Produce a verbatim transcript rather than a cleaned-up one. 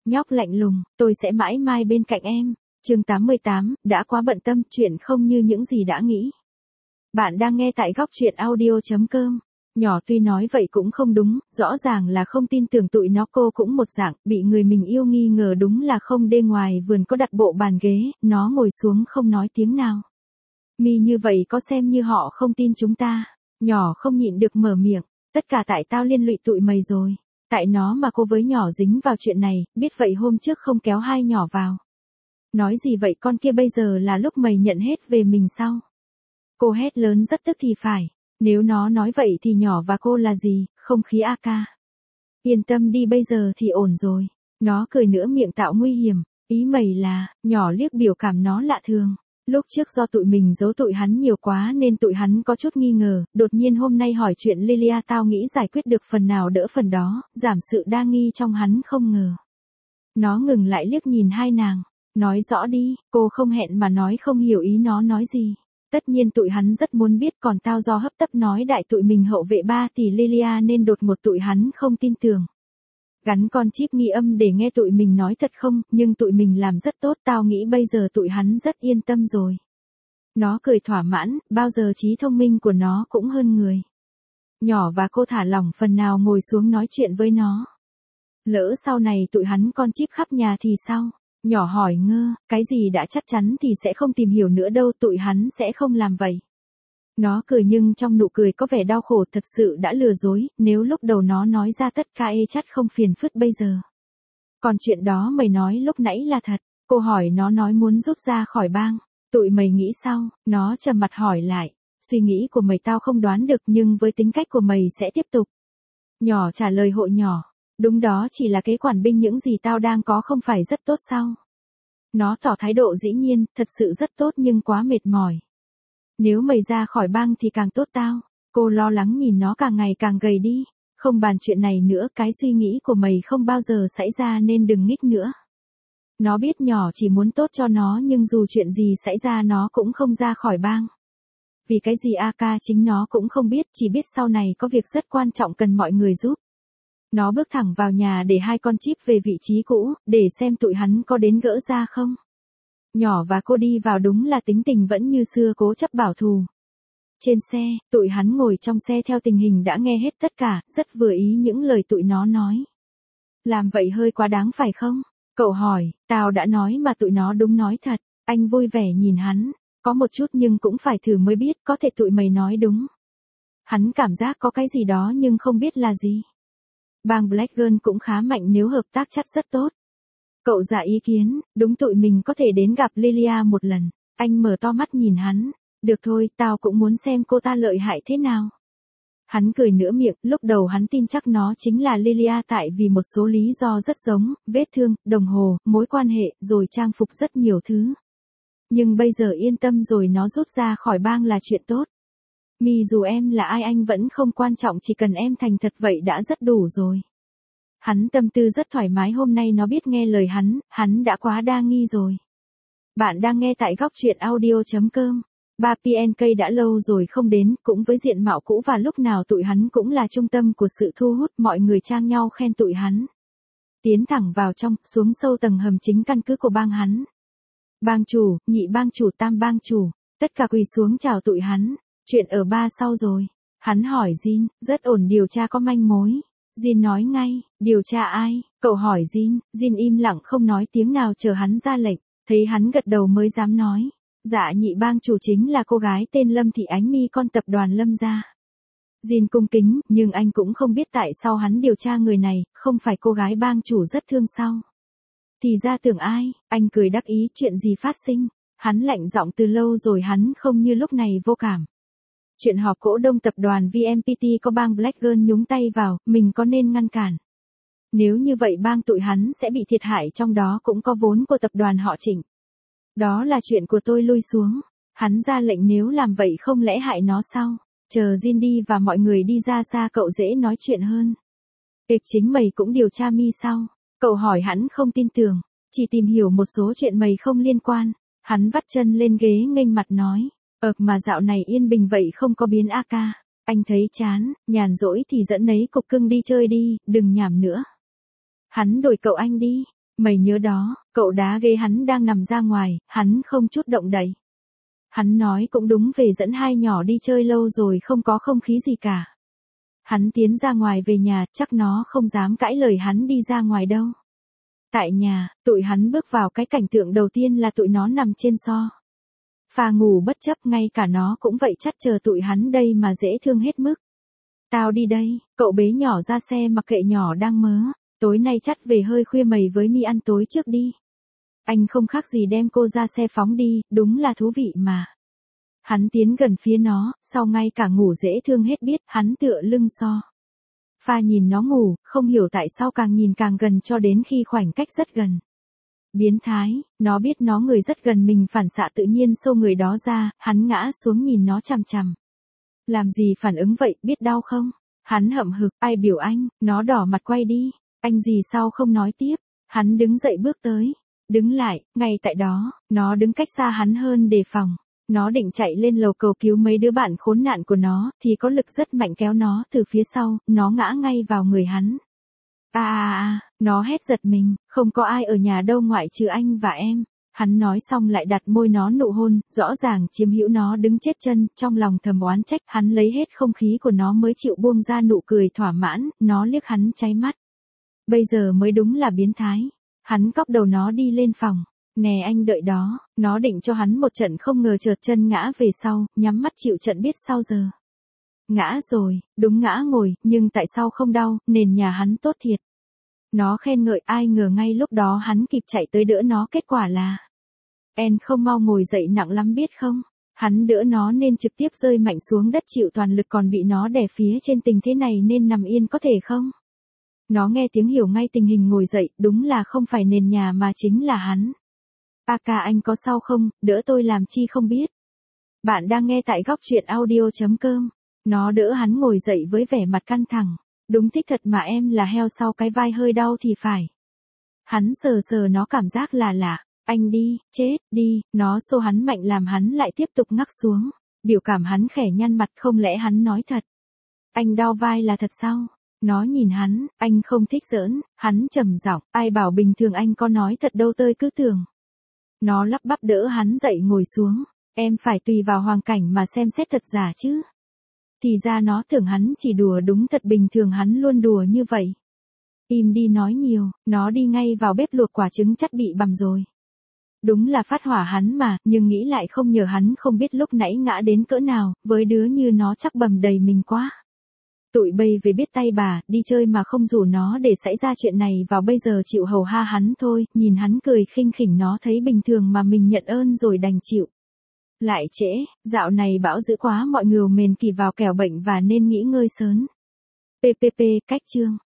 Nhóc lạnh lùng, tôi sẽ mãi mãi bên cạnh em. Chương tám mươi tám, đã quá bận tâm, chuyện không như những gì đã nghĩ. Bạn đang nghe tại góc truyện audio chấm com. Nhỏ tuy nói vậy cũng không đúng, rõ ràng là không tin tưởng tụi nó, cô cũng một dạng, bị người mình yêu nghi ngờ đúng là không. Đê ngoài vườn có đặt bộ bàn ghế, nó ngồi xuống không nói tiếng nào. Mi như vậy có xem như họ không tin chúng ta. Nhỏ không nhịn được mở miệng, tất cả tại tao liên lụy tụi mày rồi. Tại nó mà cô với nhỏ dính vào chuyện này, biết vậy hôm trước không kéo hai nhỏ vào. Nói gì vậy, con kia bây giờ là lúc mày nhận hết về mình sao? Cô hét lớn rất tức thì phải. Nếu nó nói vậy thì nhỏ và cô là gì, không khí a ca. Yên tâm đi, bây giờ thì ổn rồi. Nó cười nữa, miệng tạo nguy hiểm. Ý mày là, nhỏ liếc biểu cảm nó lạ thường. Lúc trước do tụi mình giấu tụi hắn nhiều quá nên tụi hắn có chút nghi ngờ, đột nhiên hôm nay hỏi chuyện Lilia, tao nghĩ giải quyết được phần nào đỡ phần đó, giảm sự đa nghi trong hắn không ngờ. Nó ngừng lại liếc nhìn hai nàng, nói rõ đi, cô không hẹn mà nói không hiểu ý nó nói gì. Tất nhiên tụi hắn rất muốn biết, còn tao do hấp tấp nói đại tụi mình hậu vệ ba tỷ Lilia nên đột ngột tụi hắn không tin tưởng. Gắn con chip nghi âm để nghe tụi mình nói thật không, nhưng tụi mình làm rất tốt, tao nghĩ bây giờ tụi hắn rất yên tâm rồi. Nó cười thỏa mãn, bao giờ trí thông minh của nó cũng hơn người. Nhỏ và cô thả lỏng phần nào ngồi xuống nói chuyện với nó. Lỡ sau này tụi hắn con chip khắp nhà thì sao? Nhỏ hỏi ngơ, cái gì đã chắc chắn thì sẽ không tìm hiểu nữa đâu, tụi hắn sẽ không làm vậy. Nó cười nhưng trong nụ cười có vẻ đau khổ, thật sự đã lừa dối, nếu lúc đầu nó nói ra tất cả ê chắc không phiền phức bây giờ. Còn chuyện đó mày nói lúc nãy là thật, cô hỏi nó nói muốn rút ra khỏi bang. Tụi mày nghĩ sao? Nó trầm mặt hỏi lại, suy nghĩ của mày tao không đoán được nhưng với tính cách của mày sẽ tiếp tục. Nhỏ trả lời hộ nhỏ, đúng đó, chỉ là kế quản binh, những gì tao đang có không phải rất tốt sao? Nó tỏ thái độ dĩ nhiên, thật sự rất tốt nhưng quá mệt mỏi. Nếu mày ra khỏi bang thì càng tốt tao. Cô lo lắng nhìn nó càng ngày càng gầy đi. Không bàn chuyện này nữa, cái suy nghĩ của mày không bao giờ xảy ra nên đừng nghích nữa. Nó biết nhỏ chỉ muốn tốt cho nó nhưng dù chuyện gì xảy ra nó cũng không ra khỏi bang. Vì cái gì a ca chính nó cũng không biết, chỉ biết sau này có việc rất quan trọng cần mọi người giúp. Nó bước thẳng vào nhà để hai con chip về vị trí cũ, để xem tụi hắn có đến gỡ ra không. Nhỏ và cô đi vào đúng là tính tình vẫn như xưa, cố chấp bảo thù. Trên xe, tụi hắn ngồi trong xe theo tình hình đã nghe hết tất cả, rất vừa ý những lời tụi nó nói. Làm vậy hơi quá đáng phải không? Cậu hỏi, tao đã nói mà, tụi nó đúng nói thật. Anh vui vẻ nhìn hắn, có một chút nhưng cũng phải thử mới biết, có thể tụi mày nói đúng. Hắn cảm giác có cái gì đó nhưng không biết là gì. Bang Black Girl cũng khá mạnh, nếu hợp tác chắc rất tốt. Cậu dạ ý kiến, đúng, tụi mình có thể đến gặp Lilia một lần. Anh mở to mắt nhìn hắn, được thôi, tao cũng muốn xem cô ta lợi hại thế nào. Hắn cười nửa miệng, lúc đầu hắn tin chắc nó chính là Lilia tại vì một số lý do rất giống, vết thương, đồng hồ, mối quan hệ, rồi trang phục, rất nhiều thứ. Nhưng bây giờ yên tâm rồi, nó rút ra khỏi bang là chuyện tốt. Mi, dù em là ai anh vẫn không quan trọng, chỉ cần em thành thật vậy đã rất đủ rồi. Hắn tâm tư rất thoải mái, hôm nay nó biết nghe lời hắn, hắn đã quá đa nghi rồi. Bạn đang nghe tại góc truyện audio chấm com. ba pê en ca đã lâu rồi không đến, cũng với diện mạo cũ và lúc nào tụi hắn cũng là trung tâm của sự thu hút, mọi người trang nhau khen tụi hắn. Tiến thẳng vào trong, xuống sâu tầng hầm chính căn cứ của bang hắn. Bang chủ, nhị bang chủ, tam bang chủ, tất cả quỳ xuống chào tụi hắn. Chuyện ở ba sau rồi. Hắn hỏi Jin, rất ổn, điều tra có manh mối. Jin nói ngay, điều tra ai? Cậu hỏi Jin, Jin im lặng không nói tiếng nào chờ hắn ra lệnh, thấy hắn gật đầu mới dám nói. Dạ nhị bang chủ, chính là cô gái tên Lâm Thị Ánh Mi, con tập đoàn Lâm gia. Jin cung kính, nhưng anh cũng không biết tại sao hắn điều tra người này, không phải cô gái bang chủ rất thương sao? Thì ra tưởng ai? Anh cười đắc ý, chuyện gì phát sinh? Hắn lạnh giọng, từ lâu rồi hắn không như lúc này vô cảm. Chuyện họp cổ đông tập đoàn vê en pê tê có bang Black Girl nhúng tay vào, mình có nên ngăn cản? Nếu như vậy bang tụi hắn sẽ bị thiệt hại, trong đó cũng có vốn của tập đoàn họ Trịnh. Đó là chuyện của tôi, lui xuống. Hắn ra lệnh, nếu làm vậy không lẽ hại nó sao? Chờ Jin đi và mọi người đi ra xa cậu dễ nói chuyện hơn. Ịch chính mày cũng điều tra Mi sao? Cậu hỏi hắn không tin tưởng, chỉ tìm hiểu một số chuyện mày không liên quan. Hắn vắt chân lên ghế nghênh mặt nói. Ợt mà dạo này yên bình vậy không có biến a ca. Anh thấy chán, nhàn rỗi thì dẫn nấy cục cưng đi chơi đi, đừng nhảm nữa. Hắn đổi cậu anh đi. Mày nhớ đó, cậu đá ghế hắn đang nằm ra ngoài, hắn không chút động đậy. Hắn nói cũng đúng, về dẫn hai nhỏ đi chơi lâu rồi không có không khí gì cả. Hắn tiến ra ngoài về nhà, chắc nó không dám cãi lời hắn đi ra ngoài đâu. Tại nhà, tụi hắn bước vào, cái cảnh tượng đầu tiên là tụi nó nằm trên so. Phà ngủ bất chấp, ngay cả nó cũng vậy, chắc chờ tụi hắn đây mà dễ thương hết mức. Tao đi đây, cậu bế nhỏ ra xe mặc kệ nhỏ đang mớ. Tối nay chắt về hơi khuya, mày với Mi ăn tối trước đi. Anh không khác gì đem cô ra xe phóng đi, đúng là thú vị mà. Hắn tiến gần phía nó, sau ngay cả ngủ dễ thương hết biết, hắn tựa lưng so. Pha nhìn nó ngủ, không hiểu tại sao càng nhìn càng gần cho đến khi khoảnh cách rất gần. Biến thái, nó biết nó người rất gần mình, phản xạ tự nhiên xô người đó ra, hắn ngã xuống nhìn nó chằm chằm. Làm gì phản ứng vậy, biết đau không? Hắn hậm hực, ai biểu anh, nó đỏ mặt quay đi. Anh gì sao không nói tiếp? Hắn đứng dậy bước tới. Đứng lại, ngay tại đó, nó đứng cách xa hắn hơn đề phòng. Nó định chạy lên lầu cầu cứu mấy đứa bạn khốn nạn của nó, thì có lực rất mạnh kéo nó từ phía sau, nó ngã ngay vào người hắn. À à à, nó hét giật mình, không có ai ở nhà đâu ngoại trừ anh và em. Hắn nói xong lại đặt môi nó nụ hôn, rõ ràng chiếm hữu nó đứng chết chân, trong lòng thầm oán trách, hắn lấy hết không khí của nó mới chịu buông ra nụ cười thỏa mãn, nó liếc hắn cháy mắt. Bây giờ mới đúng là biến thái. Hắn cóc đầu nó đi lên phòng. Nè anh đợi đó, nó định cho hắn một trận, không ngờ trượt chân ngã về sau, nhắm mắt chịu trận biết sao giờ. Ngã rồi, đúng ngã ngồi, nhưng tại sao không đau, nền nhà hắn tốt thiệt. Nó khen ngợi, ai ngờ ngay lúc đó hắn kịp chạy tới đỡ nó, kết quả là En không mau ngồi dậy, nặng lắm biết không. Hắn đỡ nó nên trực tiếp rơi mạnh xuống đất chịu toàn lực, còn bị nó đè phía trên, tình thế này nên nằm yên có thể không? Nó nghe tiếng hiểu ngay tình hình, ngồi dậy, đúng là không phải nền nhà mà chính là hắn. A ca anh có sao không, đỡ tôi làm chi không biết. Bạn đang nghe tại góc truyện audio.com. Nó đỡ hắn ngồi dậy với vẻ mặt căng thẳng. Đúng thích thật mà em là heo, sau cái vai hơi đau thì phải. Hắn sờ sờ nó, cảm giác là lạ. Anh đi, chết, đi, nó xô hắn mạnh làm hắn lại tiếp tục ngắc xuống. Biểu cảm hắn khẽ nhăn mặt, không lẽ hắn nói thật. Anh đau vai là thật sao? Nó nhìn hắn, anh không thích giỡn, hắn trầm giọng, ai bảo bình thường anh có nói thật đâu, tơi cứ tưởng. Nó lắp bắp đỡ hắn dậy ngồi xuống, em phải tùy vào hoàn cảnh mà xem xét thật giả chứ. Thì ra nó tưởng hắn chỉ đùa, đúng thật bình thường hắn luôn đùa như vậy. Im đi nói nhiều, nó đi ngay vào bếp luộc quả trứng, chắc bị bằm rồi. Đúng là phát hỏa hắn mà, nhưng nghĩ lại không nhờ hắn không biết lúc nãy ngã đến cỡ nào, với đứa như nó chắc bầm đầy mình quá. Tụi bây về biết tay bà, đi chơi mà không rủ nó để xảy ra chuyện này vào bây giờ chịu hầu ha hắn thôi, nhìn hắn cười khinh khỉnh, nó thấy bình thường mà mình nhận ơn rồi đành chịu. Lại trễ, dạo này bão dữ quá, mọi người mền kỳ vào kẻo bệnh và nên nghỉ ngơi sớm. pê pê pê, cách chương.